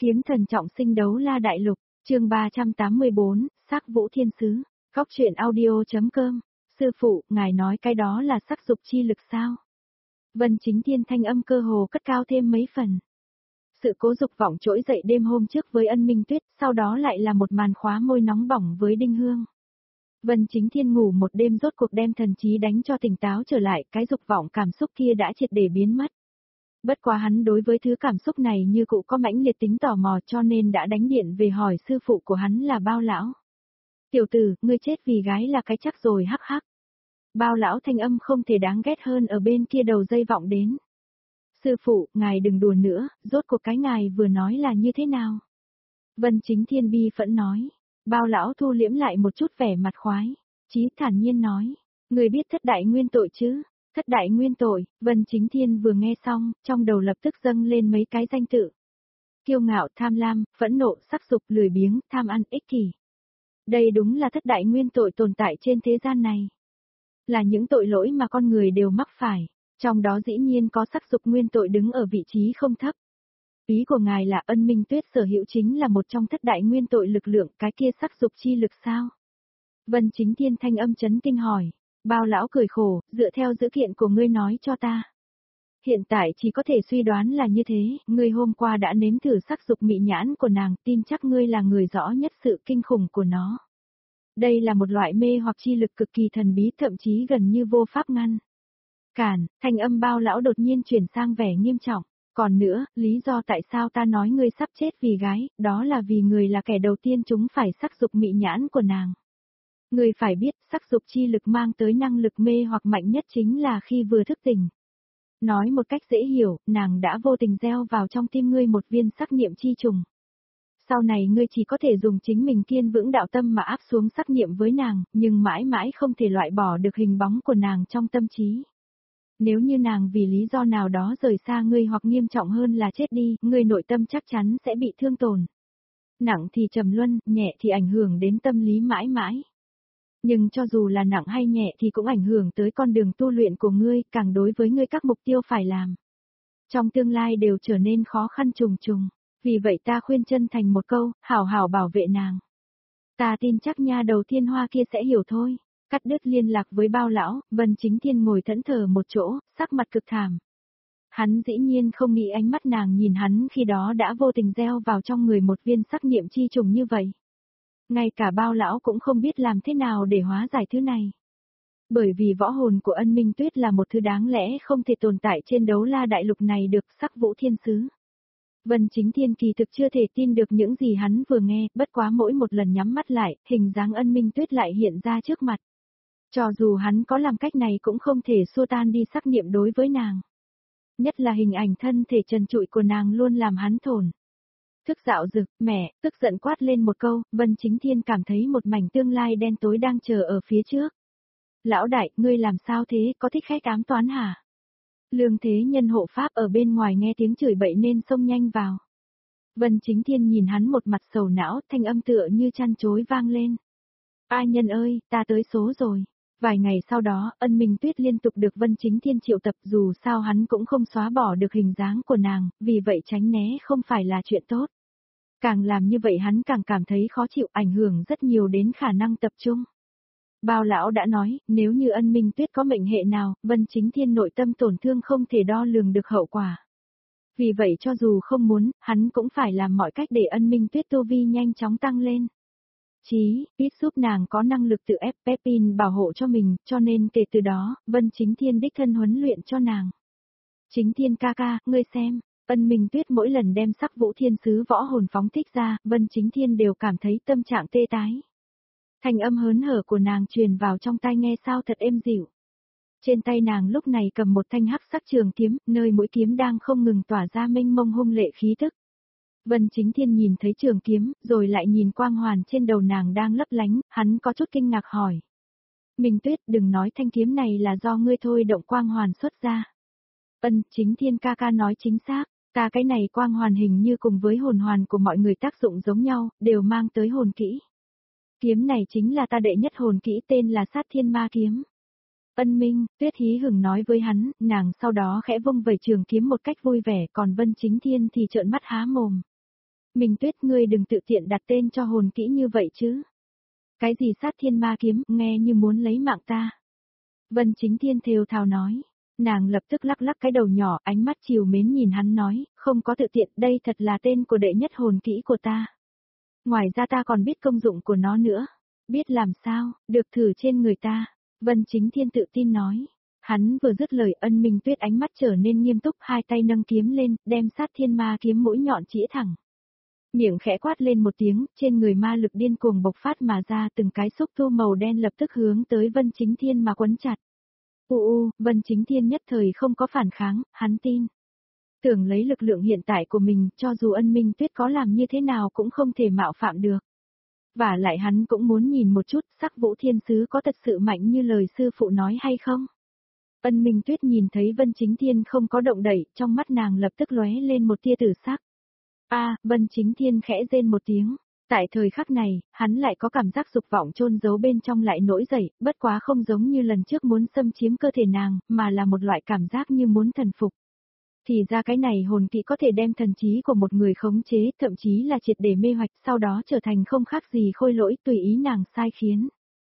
Kiếm thần trọng sinh đấu la đại lục, chương 384, sắc vũ thiên sứ, góc truyện audio.com, sư phụ, ngài nói cái đó là sắc dục chi lực sao? Vân Chính Thiên thanh âm cơ hồ cất cao thêm mấy phần. Sự cố dục vọng trỗi dậy đêm hôm trước với Ân Minh Tuyết, sau đó lại là một màn khóa môi nóng bỏng với Đinh Hương. Vân Chính Thiên ngủ một đêm rốt cuộc đem thần trí đánh cho tỉnh táo trở lại, cái dục vọng cảm xúc kia đã triệt để biến mất. Bất quá hắn đối với thứ cảm xúc này như cụ có mãnh liệt tính tò mò cho nên đã đánh điện về hỏi sư phụ của hắn là Bao lão. Tiểu tử, ngươi chết vì gái là cái chắc rồi hắc hắc. Bao lão thanh âm không thể đáng ghét hơn ở bên kia đầu dây vọng đến. Sư phụ, ngài đừng đùa nữa, rốt cuộc cái ngài vừa nói là như thế nào? Vân Chính Thiên bi phẫn nói. Bao lão thu liễm lại một chút vẻ mặt khoái. Chí thản nhiên nói. Người biết thất đại nguyên tội chứ? Thất đại nguyên tội, Vân Chính Thiên vừa nghe xong, trong đầu lập tức dâng lên mấy cái danh tự. Kiêu ngạo, tham lam, phẫn nộ, sắc dục, lười biếng, tham ăn, ích kỷ. Đây đúng là thất đại nguyên tội tồn tại trên thế gian này. Là những tội lỗi mà con người đều mắc phải, trong đó dĩ nhiên có sắc dục nguyên tội đứng ở vị trí không thấp. Ý của ngài là Ân Minh Tuyết sở hữu chính là một trong thất đại nguyên tội lực lượng, cái kia sắc dục chi lực sao? Vân Chính Thiên thanh âm chấn kinh hỏi. Bao lão cười khổ, dựa theo dữ kiện của ngươi nói cho ta. Hiện tại chỉ có thể suy đoán là như thế, ngươi hôm qua đã nếm thử sắc dục mị nhãn của nàng, tin chắc ngươi là người rõ nhất sự kinh khủng của nó. Đây là một loại mê hoặc chi lực cực kỳ thần bí, thậm chí gần như vô pháp ngăn cản. Thanh âm Bao lão đột nhiên chuyển sang vẻ nghiêm trọng. Còn nữa, lý do tại sao ta nói ngươi sắp chết vì gái, đó là vì người là kẻ đầu tiên chúng phải sắc dục mị nhãn của nàng. Người phải biết, sắc dục chi lực mang tới năng lực mê hoặc mạnh nhất chính là khi vừa thức tỉnh. Nói một cách dễ hiểu, nàng đã vô tình gieo vào trong tim ngươi một viên sắc niệm chi trùng. Sau này ngươi chỉ có thể dùng chính mình kiên vững đạo tâm mà áp xuống sắc niệm với nàng, nhưng mãi mãi không thể loại bỏ được hình bóng của nàng trong tâm trí. Nếu như nàng vì lý do nào đó rời xa ngươi hoặc nghiêm trọng hơn là chết đi, ngươi nội tâm chắc chắn sẽ bị thương tổn. Nặng thì trầm luân, nhẹ thì ảnh hưởng đến tâm lý mãi mãi. Nhưng cho dù là nặng hay nhẹ thì cũng ảnh hưởng tới con đường tu luyện của ngươi, càng đối với ngươi các mục tiêu phải làm. Trong tương lai đều trở nên khó khăn trùng trùng, vì vậy ta khuyên chân thành một câu, hảo hảo bảo vệ nàng. Ta tin chắc nha đầu Thiên Hoa kia sẽ hiểu thôi. Cắt đứt liên lạc với Bao lão, Vân Chính Thiên ngồi thẫn thờ một chỗ, sắc mặt cực thảm. Hắn dĩ nhiên không nghĩ ánh mắt nàng nhìn hắn khi đó đã vô tình gieo vào trong người một viên sắc niệm chi trùng như vậy. Ngay cả Bao lão cũng không biết làm thế nào để hóa giải thứ này. Bởi vì võ hồn của Ân Minh Tuyết là một thứ đáng lẽ không thể tồn tại trên đấu la đại lục này được, sắc vũ thiên sứ. Vân Chính Thiên kỳ thực chưa thể tin được những gì hắn vừa nghe, bất quá mỗi một lần nhắm mắt lại, hình dáng Ân Minh Tuyết lại hiện ra trước mặt. Cho dù hắn có làm cách này cũng không thể xua tan đi sắc niệm đối với nàng. Nhất là hình ảnh thân thể trần trụi của nàng luôn làm hắn thổn thức dạo dực, mẹ, tức giận quát lên một câu, Vân Chính Thiên cảm thấy một mảnh tương lai đen tối đang chờ ở phía trước. Lão đại, ngươi làm sao thế, có thích khách ám toán hả? Lương Thế Nhân hộ pháp ở bên ngoài nghe tiếng chửi bậy nên xông nhanh vào. Vân Chính Thiên nhìn hắn một mặt sầu não, thanh âm tựa như chăn chối vang lên. Ai nhân ơi, ta tới số rồi. Vài ngày sau đó, Ân Minh Tuyết liên tục được Vân Chính Thiên triệu tập, dù sao hắn cũng không xóa bỏ được hình dáng của nàng, vì vậy tránh né không phải là chuyện tốt. Càng làm như vậy hắn càng cảm thấy khó chịu, ảnh hưởng rất nhiều đến khả năng tập trung. Bao lão đã nói, nếu như Ân Minh Tuyết có mệnh hệ nào, Vân Chính Thiên nội tâm tổn thương không thể đo lường được hậu quả. Vì vậy cho dù không muốn, hắn cũng phải làm mọi cách để Ân Minh Tuyết tu vi nhanh chóng tăng lên. Chí, biết giúp nàng có năng lực tự ép Pepin bảo hộ cho mình, cho nên kể từ đó, Vân Chính Thiên đích thân huấn luyện cho nàng. Chính Thiên ca ca, ngươi xem, Ân Minh Tuyết mỗi lần đem sắc vũ thiên sứ võ hồn phóng thích ra, Vân Chính Thiên đều cảm thấy tâm trạng tê tái. Thanh âm hớn hở của nàng truyền vào trong tai nghe sao thật êm dịu. Trên tay nàng lúc này cầm một thanh hắc sắc trường kiếm, nơi mũi kiếm đang không ngừng tỏa ra mênh mông hung lệ khí tức. Vân Chính Thiên nhìn thấy trường kiếm, rồi lại nhìn quang hoàn trên đầu nàng đang lấp lánh, hắn có chút kinh ngạc hỏi. Minh Tuyết, đừng nói thanh kiếm này là do ngươi thôi động quang hoàn xuất ra. Chính Thiên ca ca nói chính xác, ta cái này quang hoàn hình như cùng với hồn hoàn của mọi người tác dụng giống nhau, đều mang tới hồn kỹ. Kiếm này chính là ta đệ nhất hồn kỹ tên là Sát Thiên Ma Kiếm. Minh Tuyết hí hửng nói với hắn, nàng sau đó khẽ vung vẩy trường kiếm một cách vui vẻ, còn Vân Chính Thiên thì trợn mắt há mồm. Minh Tuyết ngươi đừng tự tiện đặt tên cho hồn kỹ như vậy chứ. Cái gì sát thiên ma kiếm, nghe như muốn lấy mạng ta. Vân Chính Thiên thều thào nói. Nàng lập tức lắc lắc cái đầu nhỏ, ánh mắt chiều mến nhìn hắn nói, không có tự tiện, đây thật là tên của đệ nhất hồn kỹ của ta. Ngoài ra ta còn biết công dụng của nó nữa. Biết làm sao, được thử trên người ta. Vân Chính Thiên tự tin nói. Hắn vừa dứt lời, Ân Minh Tuyết ánh mắt trở nên nghiêm túc, hai tay nâng kiếm lên, đem sát thiên ma kiếm mũi nhọn chĩa thẳng. Miệng khẽ quát lên một tiếng, trên người ma lực điên cuồng bộc phát mà ra, từng cái xúc tu màu đen lập tức hướng tới Vân Chính Thiên mà quấn chặt. Vân Chính Thiên nhất thời không có phản kháng, hắn tin. Tưởng lấy lực lượng hiện tại của mình, cho dù Ân Minh Tuyết có làm như thế nào cũng không thể mạo phạm được. Và lại hắn cũng muốn nhìn một chút, sắc Vũ Thiên Sứ có thật sự mạnh như lời sư phụ nói hay không. Ân Minh Tuyết nhìn thấy Vân Chính Thiên không có động đậy, trong mắt nàng lập tức lóe lên một tia tử sắc. Vân Chính Thiên khẽ rên một tiếng. Tại thời khắc này, hắn lại có cảm giác dục vọng chôn giấu bên trong lại nổi dậy, bất quá không giống như lần trước muốn xâm chiếm cơ thể nàng, mà là một loại cảm giác như muốn thần phục. Thì ra cái này hồn kỹ có thể đem thần trí của một người khống chế, thậm chí là triệt để mê hoạch, sau đó trở thành không khác gì khôi lỗi tùy ý nàng sai khiến.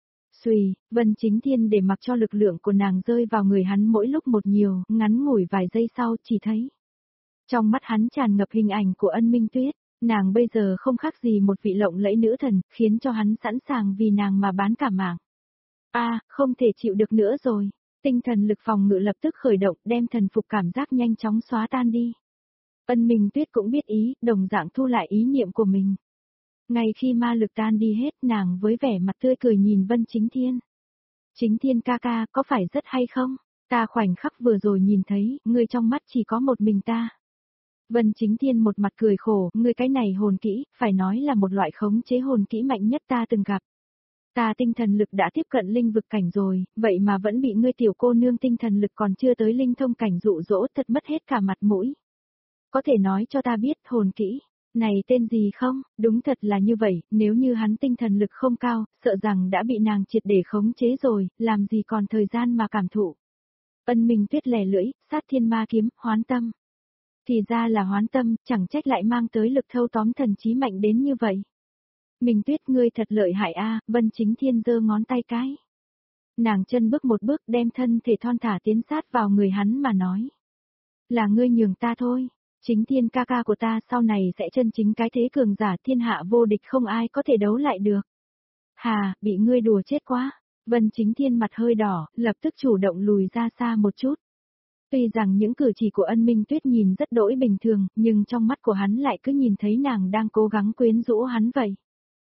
Xùy, Vân Chính Thiên để mặc cho lực lượng của nàng rơi vào người hắn mỗi lúc một nhiều, ngắn ngủi vài giây sau chỉ thấy. Trong mắt hắn tràn ngập hình ảnh của Ân Minh Tuyết, nàng bây giờ không khác gì một vị lộng lẫy nữ thần, khiến cho hắn sẵn sàng vì nàng mà bán cả mạng. Không thể chịu được nữa rồi. Tinh thần lực phòng ngự lập tức khởi động, đem thần phục cảm giác nhanh chóng xóa tan đi. Ân Minh Tuyết cũng biết ý, đồng dạng thu lại ý niệm của mình. Ngay khi ma lực tan đi hết, nàng với vẻ mặt tươi cười nhìn Vân Chính Thiên. Chính Thiên ca ca, có phải rất hay không? Ta khoảnh khắc vừa rồi nhìn thấy, ngươi trong mắt chỉ có một mình ta. Vân Chính Thiên một mặt cười khổ, ngươi cái này hồn kỹ, phải nói là một loại khống chế hồn kỹ mạnh nhất ta từng gặp. Ta tinh thần lực đã tiếp cận linh vực cảnh rồi, vậy mà vẫn bị ngươi tiểu cô nương tinh thần lực còn chưa tới linh thông cảnh dụ dỗ, thật mất hết cả mặt mũi. Có thể nói cho ta biết hồn kỹ này tên gì không? Đúng thật là như vậy, nếu như hắn tinh thần lực không cao, sợ rằng đã bị nàng triệt để khống chế rồi, làm gì còn thời gian mà cảm thụ. Ân Minh Tuyết lẻ lưỡi, sát thiên ma kiếm, hoán tâm. Thì ra là hoán tâm, chẳng trách lại mang tới lực thâu tóm thần trí mạnh đến như vậy. Minh Tuyết ngươi thật lợi hại Vân Chính Thiên giơ ngón tay cái. Nàng chân bước một bước đem thân thể thon thả tiến sát vào người hắn mà nói. Là ngươi nhường ta thôi, Chính Thiên ca ca của ta sau này sẽ chân chính cái thế cường giả thiên hạ vô địch không ai có thể đấu lại được. Hà, bị ngươi đùa chết quá, Vân Chính Thiên mặt hơi đỏ, lập tức chủ động lùi ra xa một chút. Tuy rằng những cử chỉ của Ân Minh Tuyết nhìn rất đỗi bình thường, nhưng trong mắt của hắn lại cứ nhìn thấy nàng đang cố gắng quyến rũ hắn vậy.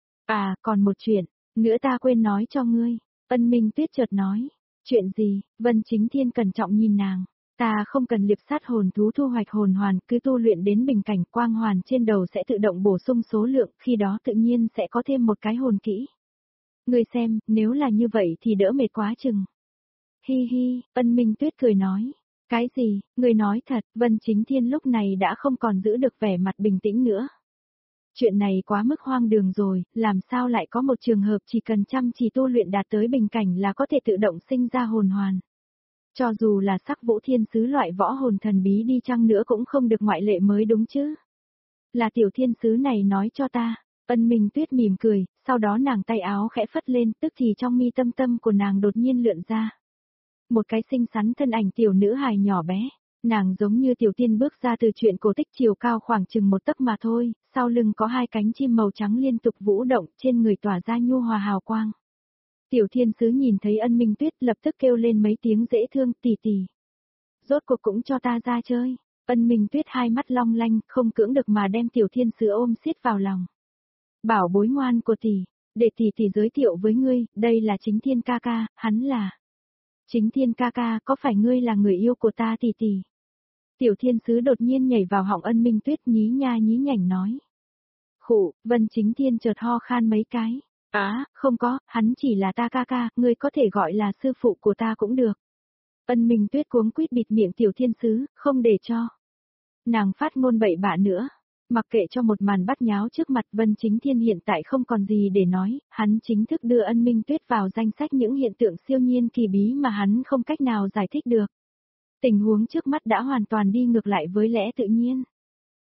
Còn một chuyện, nữa ta quên nói cho ngươi, Ân Minh Tuyết chợt nói. Chuyện gì? Vân Chính Thiên cẩn trọng nhìn nàng. Ta không cần liệp sát hồn thú thu hoạch hồn hoàn, cứ tu luyện đến bình cảnh quang hoàn trên đầu sẽ tự động bổ sung số lượng, khi đó tự nhiên sẽ có thêm một cái hồn kỹ. Ngươi xem, nếu là như vậy thì đỡ mệt quá chừng. Hi hi, Ân Minh Tuyết cười nói. Cái gì, ngươi nói thật, Vân Chính Thiên lúc này đã không còn giữ được vẻ mặt bình tĩnh nữa. Chuyện này quá mức hoang đường rồi, làm sao lại có một trường hợp chỉ cần chăm chỉ tu luyện đạt tới bình cảnh là có thể tự động sinh ra hồn hoàn. Cho dù là sắc Vũ Thiên Sứ loại võ hồn thần bí đi chăng nữa cũng không được ngoại lệ mới đúng chứ. Là tiểu thiên sứ này nói cho ta. Ân Minh Tuyết mỉm cười, sau đó nàng tay áo khẽ phất lên, tức thì trong mi tâm tâm của nàng đột nhiên lượn ra. Một cái xinh xắn thân ảnh tiểu nữ hài nhỏ bé, nàng giống như tiểu tiên bước ra từ truyện cổ tích, chiều cao khoảng chừng một tấc mà thôi, sau lưng có hai cánh chim màu trắng liên tục vũ động, trên người tỏa ra nhu hòa hào quang. Tiểu thiên sứ nhìn thấy Ân Minh Tuyết lập tức kêu lên mấy tiếng dễ thương, tỷ tỷ. Rốt cuộc cũng cho ta ra chơi. Ân Minh Tuyết hai mắt long lanh, không cưỡng được mà đem tiểu thiên sứ ôm siết vào lòng. Bảo bối ngoan của tỷ, để tỷ tỷ giới thiệu với ngươi, đây là Chính Thiên ca ca, hắn là. Chính Thiên ca ca, có phải ngươi là người yêu của ta tỷ tỷ? Tiểu thiên sứ đột nhiên nhảy vào họng Ân Minh Tuyết nhí nha nhí nhảnh nói. Khụ, Vân Chính Thiên chợt ho khan mấy cái. Không có, hắn chỉ là ta ca ca, ngươi có thể gọi là sư phụ của ta cũng được. Ân Minh Tuyết cuống quýt bịt miệng tiểu thiên sứ, không để cho nàng phát ngôn bậy bạ nữa. Mặc kệ cho một màn bắt nháo trước mặt, Vân Chính Thiên hiện tại không còn gì để nói, hắn chính thức đưa Ân Minh Tuyết vào danh sách những hiện tượng siêu nhiên kỳ bí mà hắn không cách nào giải thích được. Tình huống trước mắt đã hoàn toàn đi ngược lại với lẽ tự nhiên.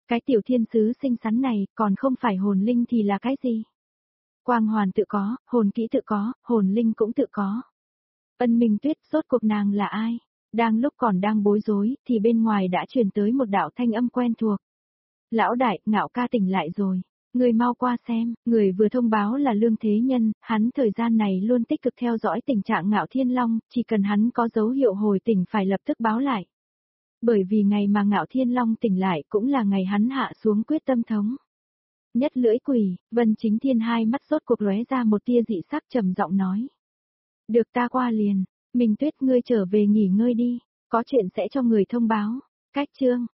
Cái tiểu thiên sứ xinh xắn này, còn không phải hồn linh thì là cái gì? Quang hoàn tự có, hồn kỹ tự có, hồn linh cũng tự có. Ân Minh Tuyết, rốt cuộc nàng là ai? Đang lúc còn đang bối rối, thì bên ngoài đã truyền tới một đạo thanh âm quen thuộc. Lão đại, Ngạo ca tỉnh lại rồi. Người mau qua xem, người vừa thông báo là Lương Thế Nhân, hắn thời gian này luôn tích cực theo dõi tình trạng Ngạo Thiên Long, chỉ cần hắn có dấu hiệu hồi tỉnh phải lập tức báo lại. Bởi vì ngày mà Ngạo Thiên Long tỉnh lại cũng là ngày hắn hạ xuống quyết tâm thống. Nhất lưỡi quỷ, Vân Chính Thiên hai mắt rốt cuộc lóe ra một tia dị sắc trầm giọng nói. Được ta qua liền, Minh Tuyết ngươi trở về nghỉ ngơi đi, có chuyện sẽ cho người thông báo. Cách chương